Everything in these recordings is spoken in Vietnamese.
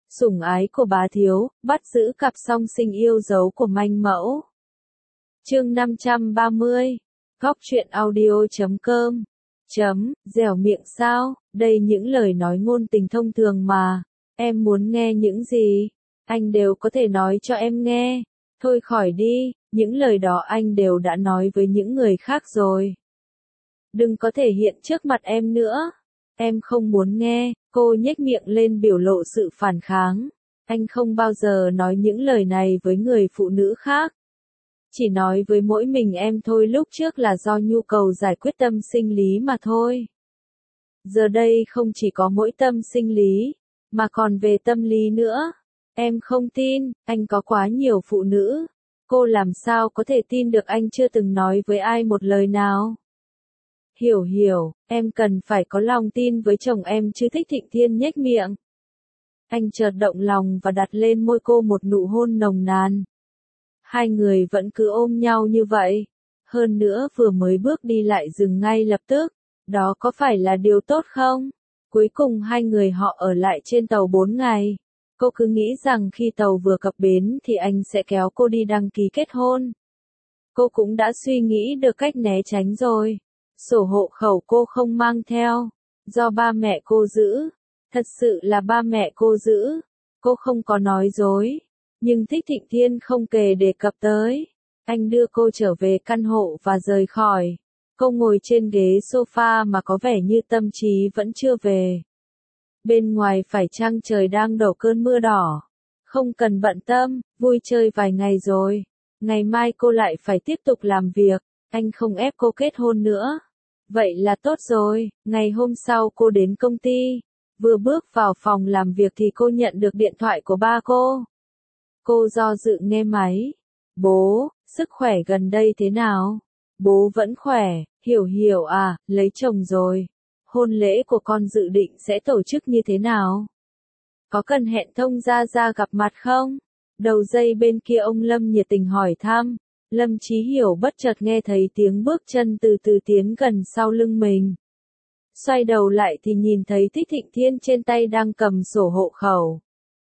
Sủng ái của bá thiếu, bắt giữ cặp song sinh yêu dấu của manh mẫu. Chương 530. Góc truyện audio.com. Dẻo miệng sao, đây những lời nói ngôn tình thông thường mà. Em muốn nghe những gì? Anh đều có thể nói cho em nghe. Thôi khỏi đi, những lời đó anh đều đã nói với những người khác rồi. Đừng có thể hiện trước mặt em nữa. Em không muốn nghe, cô nhếch miệng lên biểu lộ sự phản kháng. Anh không bao giờ nói những lời này với người phụ nữ khác. Chỉ nói với mỗi mình em thôi, lúc trước là do nhu cầu giải quyết tâm sinh lý mà thôi. Giờ đây không chỉ có mỗi tâm sinh lý, mà còn về tâm lý nữa. Em không tin, anh có quá nhiều phụ nữ. Cô làm sao có thể tin được anh chưa từng nói với ai một lời nào? Hiểu, em cần phải có lòng tin với chồng em chứ. Thích Thịnh Thiên nhếch miệng. Anh chợt động lòng và đặt lên môi cô một nụ hôn nồng nàn. Hai người vẫn cứ ôm nhau như vậy. Hơn nữa vừa mới bước đi lại dừng ngay lập tức. Đó có phải là điều tốt không? Cuối cùng hai người họ ở lại trên tàu 4 ngày. Cô cứ nghĩ rằng khi tàu vừa cập bến thì anh sẽ kéo cô đi đăng ký kết hôn. Cô cũng đã suy nghĩ được cách né tránh rồi. Sổ hộ khẩu cô không mang theo, do ba mẹ cô giữ. Thật sự là ba mẹ cô giữ. Cô không có nói dối. Nhưng Thích Thịnh Thiên không kể đề cập tới. Anh đưa cô trở về căn hộ và rời khỏi. Cô ngồi trên ghế sofa mà có vẻ như tâm trí vẫn chưa về. Bên ngoài phải chăng trời đang đổ cơn mưa đỏ. Không cần bận tâm, vui chơi vài ngày rồi. Ngày mai cô lại phải tiếp tục làm việc. Anh không ép cô kết hôn nữa. Vậy là tốt rồi. Ngày hôm sau cô đến công ty. Vừa bước vào phòng làm việc thì cô nhận được điện thoại của ba cô. Cô do dự nghe máy. Bố, sức khỏe gần đây thế nào? Bố vẫn khỏe. Hiểu à, lấy chồng rồi. Hôn lễ của con dự định sẽ tổ chức như thế nào? Có cần hẹn thông gia gặp mặt không? Đầu dây bên kia ông Lâm nhiệt tình hỏi thăm. Lâm Chí Hiểu bất chợt nghe thấy tiếng bước chân từ từ tiến gần sau lưng mình. Xoay đầu lại thì nhìn thấy Thích Thịnh Thiên trên tay đang cầm sổ hộ khẩu.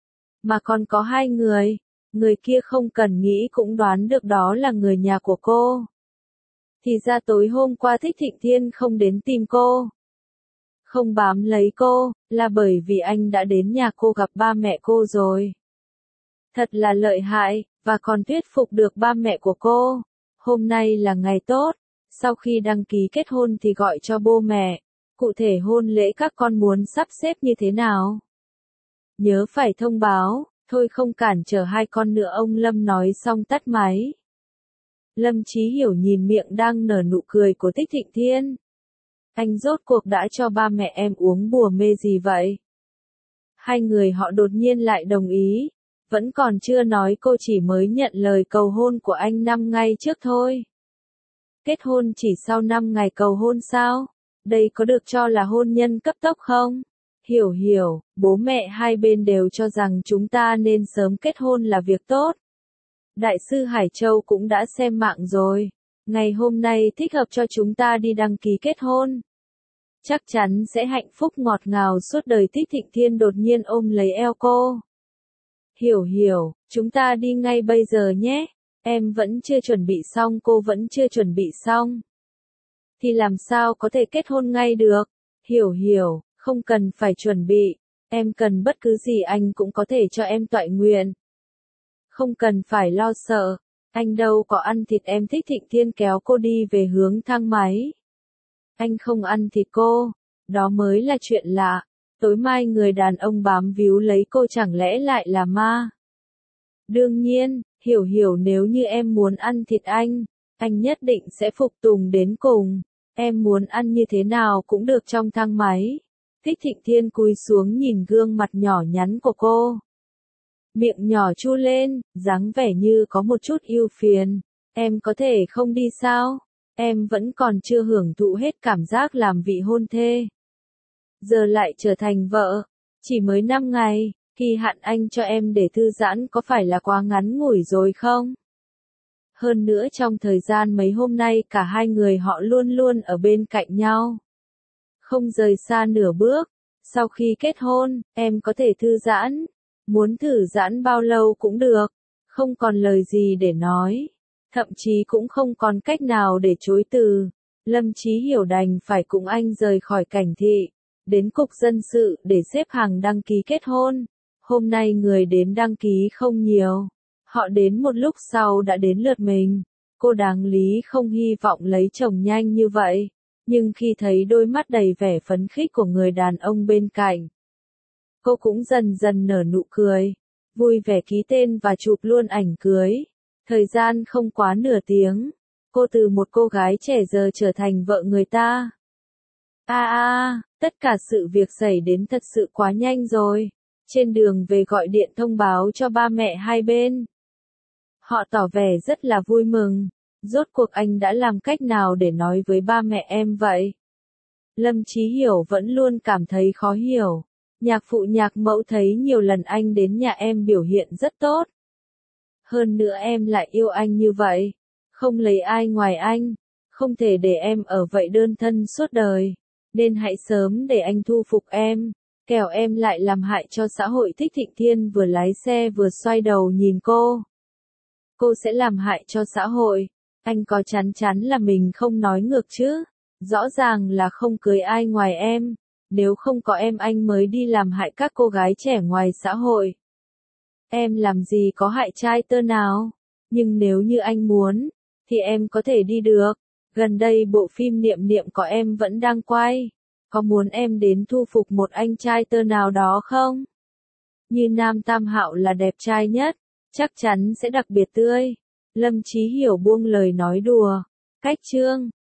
Mà còn có hai người. Người kia không cần nghĩ cũng đoán được đó là người nhà của cô. Thì ra tối hôm qua Thích Thịnh Thiên không đến tìm cô. Không bám lấy cô, là bởi vì anh đã đến nhà cô gặp ba mẹ cô rồi. Thật là lợi hại, và còn thuyết phục được ba mẹ của cô. Hôm nay là ngày tốt, sau khi đăng ký kết hôn thì gọi cho bố mẹ. Cụ thể hôn lễ các con muốn sắp xếp như thế nào? Nhớ phải thông báo, thôi không cản trở hai con nữa, ông Lâm nói xong tắt máy. Lâm Chí Hiểu nhìn miệng đang nở nụ cười của Thích Thịnh Thiên. Anh rốt cuộc đã cho ba mẹ em uống bùa mê gì vậy? Hai người họ đột nhiên lại đồng ý. Vẫn còn chưa nói cô chỉ mới nhận lời cầu hôn của anh 5 ngày trước thôi. Kết hôn chỉ sau 5 ngày cầu hôn sao? Đây có được cho là hôn nhân cấp tốc không? Hiểu, bố mẹ hai bên đều cho rằng chúng ta nên sớm kết hôn là việc tốt. Đại sư Hải Châu cũng đã xem mạng rồi. Ngày hôm nay thích hợp cho chúng ta đi đăng ký kết hôn. Chắc chắn sẽ hạnh phúc ngọt ngào suốt đời. Thích Thịnh Thiên đột nhiên ôm lấy eo cô. Hiểu, chúng ta đi ngay bây giờ nhé. Em vẫn chưa chuẩn bị xong, cô vẫn chưa chuẩn bị xong. Thì làm sao có thể kết hôn ngay được? Hiểu, không cần phải chuẩn bị. Em cần bất cứ gì anh cũng có thể cho em toại nguyện. Không cần phải lo sợ. Anh đâu có ăn thịt em. Thích Thịnh Thiên kéo cô đi về hướng thang máy. Anh không ăn thịt cô. Đó mới là chuyện lạ. Tối mai người đàn ông bám víu lấy cô chẳng lẽ lại là ma? Đương nhiên, hiểu nếu như em muốn ăn thịt anh nhất định sẽ phục tùng đến cùng. Em muốn ăn như thế nào cũng được. Trong thang máy. Thích Thịnh Thiên cúi xuống nhìn gương mặt nhỏ nhắn của cô. Miệng nhỏ chu lên, dáng vẻ như có một chút ưu phiền. Em có thể không đi sao? Em vẫn còn chưa hưởng thụ hết cảm giác làm vị hôn thê. Giờ lại trở thành vợ. Chỉ mới 5 ngày, kỳ hạn anh cho em để thư giãn có phải là quá ngắn ngủi rồi không? Hơn nữa trong thời gian mấy hôm nay cả hai người họ luôn luôn ở bên cạnh nhau. Không rời xa nửa bước. Sau khi kết hôn, em có thể thư giãn. Muốn thử giãn bao lâu cũng được, không còn lời gì để nói, thậm chí cũng không còn cách nào để chối từ. Lâm Chí Hiểu đành phải cùng anh rời khỏi Cảnh Thị, đến cục dân sự để xếp hàng đăng ký kết hôn. Hôm nay người đến đăng ký không nhiều, họ đến một lúc sau đã đến lượt mình. Cô đáng lý không hy vọng lấy chồng nhanh như vậy, nhưng khi thấy đôi mắt đầy vẻ phấn khích của người đàn ông bên cạnh, cô cũng dần dần nở nụ cười, vui vẻ ký tên và chụp luôn ảnh cưới. Thời gian không quá nửa tiếng, cô từ một cô gái trẻ giờ trở thành vợ người ta. Tất cả sự việc xảy đến thật sự quá nhanh rồi. Trên đường về gọi điện thông báo cho ba mẹ hai bên. Họ tỏ vẻ rất là vui mừng. Rốt cuộc anh đã làm cách nào để nói với ba mẹ em vậy? Lâm Chí Hiểu vẫn luôn cảm thấy khó hiểu. Nhạc phụ nhạc mẫu thấy nhiều lần anh đến nhà em biểu hiện rất tốt. Hơn nữa em lại yêu anh như vậy. Không lấy ai ngoài anh. Không thể để em ở vậy đơn thân suốt đời. Nên hãy sớm để anh thu phục em. Kẻo em lại làm hại cho xã hội. Thích Thịnh Thiên vừa lái xe vừa xoay đầu nhìn cô. Cô sẽ làm hại cho xã hội. Anh có chắn chắn là mình không nói ngược chứ? Rõ ràng là không cưới ai ngoài em. Nếu không có em anh mới đi làm hại các cô gái trẻ ngoài xã hội. Em làm gì có hại trai tơ nào? Nhưng nếu như anh muốn, thì em có thể đi được. Gần đây bộ phim Niệm Niệm có em vẫn đang quay. Có muốn em đến thu phục một anh trai tơ nào đó không? Như Nam Tam Hạo là đẹp trai nhất, chắc chắn sẽ đặc biệt tươi. Lâm Chí Hiểu buông lời nói đùa. Cách chương